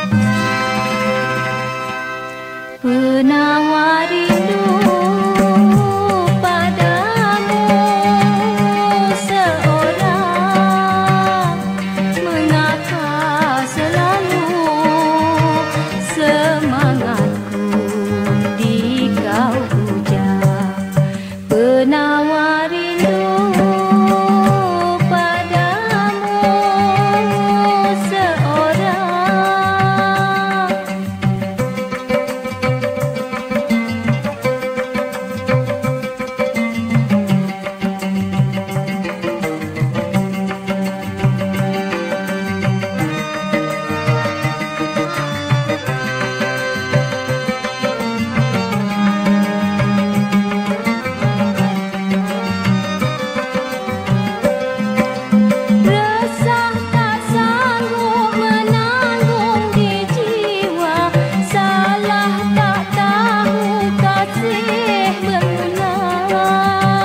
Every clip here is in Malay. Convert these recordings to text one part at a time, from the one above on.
Penawar rindu padamu seorang, mengapa selalu semangatku di kau puja. Penawar rindu padamu seorang. Resah tak sanggup menanggung di jiwa, salah tak tahu kasih bermula.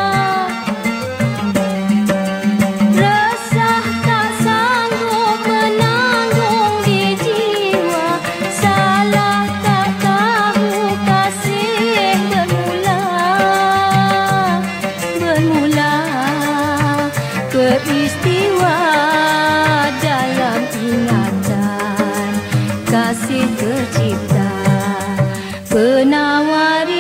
Resah tak sanggup menanggung di jiwa, salah tak tahu kasih bermula. Peristiwa dalam ingatan kasih tercipta. Penawar